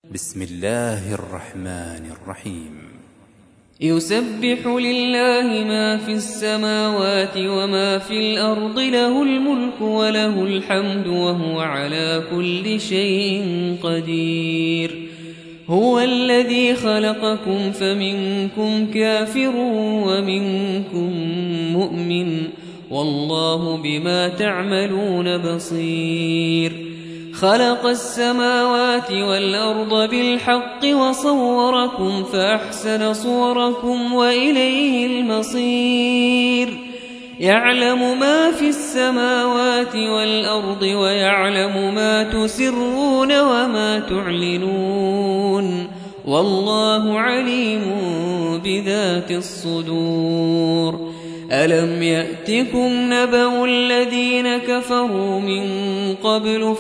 بسم الله الرحمن الرحيم. يسبح لله ما في السماوات وما في الأرض، له الملك وله الحمد وهو على كل شيء قدير. هو الذي خلقكم فمنكم كافر ومنكم مؤمن، والله بما تعملون بصير. خلق السماوات والأرض بالحق وصوركم فأحسن صوركم وإليه المصير. يعلم ما في السماوات والأرض ويعلم ما تسرون وما تعلنون، والله عليم بذات الصدور. ألم يأتكم نبأ الذين كفروا من قبل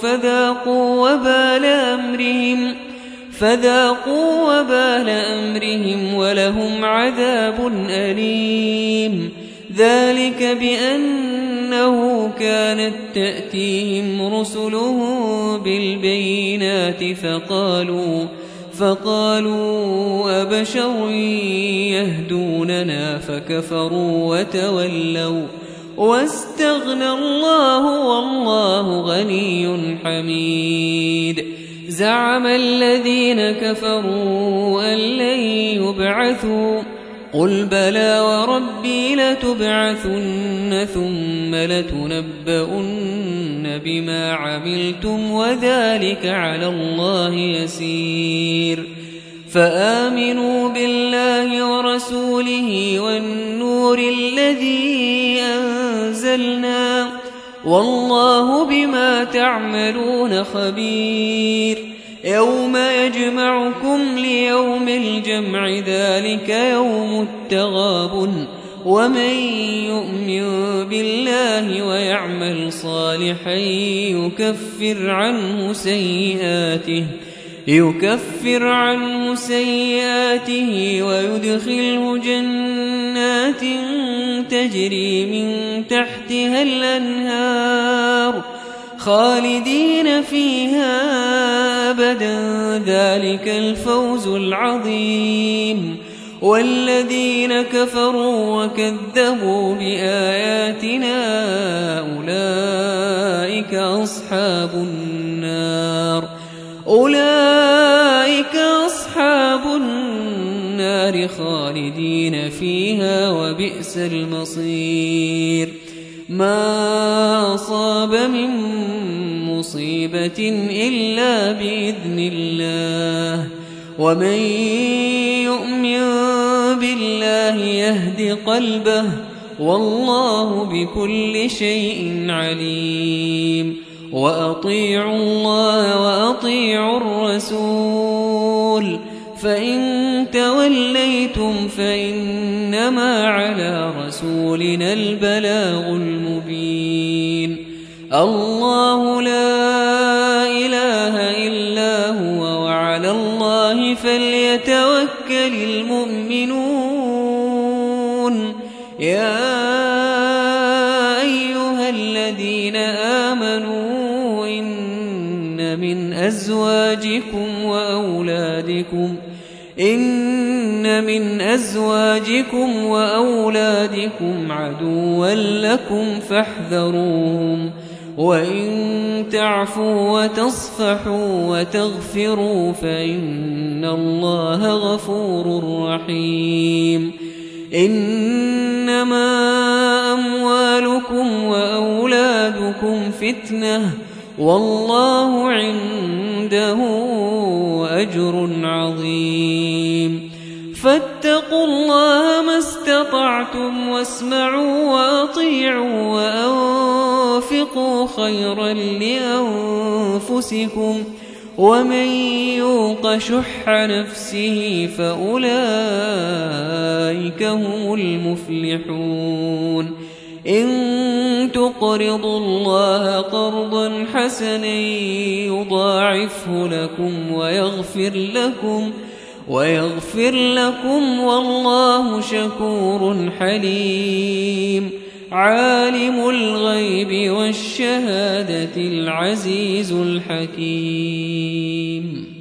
فذاقوا وبال أمرهم ولهم عذاب أليم. ذلك بأنه كانت تأتيهم رسلهم بالبينات فقالوا أبشر يهدوننا فكفروا وتولوا واستغنى الله والله غني حميد. زعم الذين كفروا أن لن يبعثوا، قل بلى وربي لتبعثن ثم لتنبؤن بما عملتم وذلك على الله يسير. فآمنوا بالله ورسوله والنور الذي أنزلنا، والله بما تعملون خبير. يوم يجمعكم ليوم الجمع، ذلك يوم التغابن. ومن يؤمن بالله ويعمل صالحا يكفر عنه سيئاته ويدخله جنات تجري من تحتها الأنهار خالدين فيها أبدا، ذلك الفوز العظيم. والذين كفروا وكذبوا بآياتنا أولئك أصحاب النار خالدين فيها وبئس المصير. ما أصاب من مصيبة إلا بإذن الله، ومن يؤمن بالله يهد قلبه، والله بكل شيء عليم. وأطيعوا الله وأطيعوا الرسول، فإن توليتم فإنما على رسولنا البلاغ المبين. الله لا إله إلا هو، وعلى الله فليتوكل المؤمنون. يا أيها الذين آمنوا إن من أزواجكم وأولادكم عدوا لكم فاحذروهم، وإن تعفوا وتصفحوا وتغفروا فإن الله غفور رحيم. إنما أموالكم وأولادكم فتنة، والله عنده أجر عظيم. فاتقوا الله ما استطعتم، واسمعوا وأطيعوا وأنفقوا خيرا لأنفسكم، ومن يوق شح نفسه فأولئك هم المفلحون. إن تقرضوا الله قرضا حسنا يضاعفه لكم ويغفر لكم والله شكور حليم. عالم الغيب والشهادة العزيز الحكيم.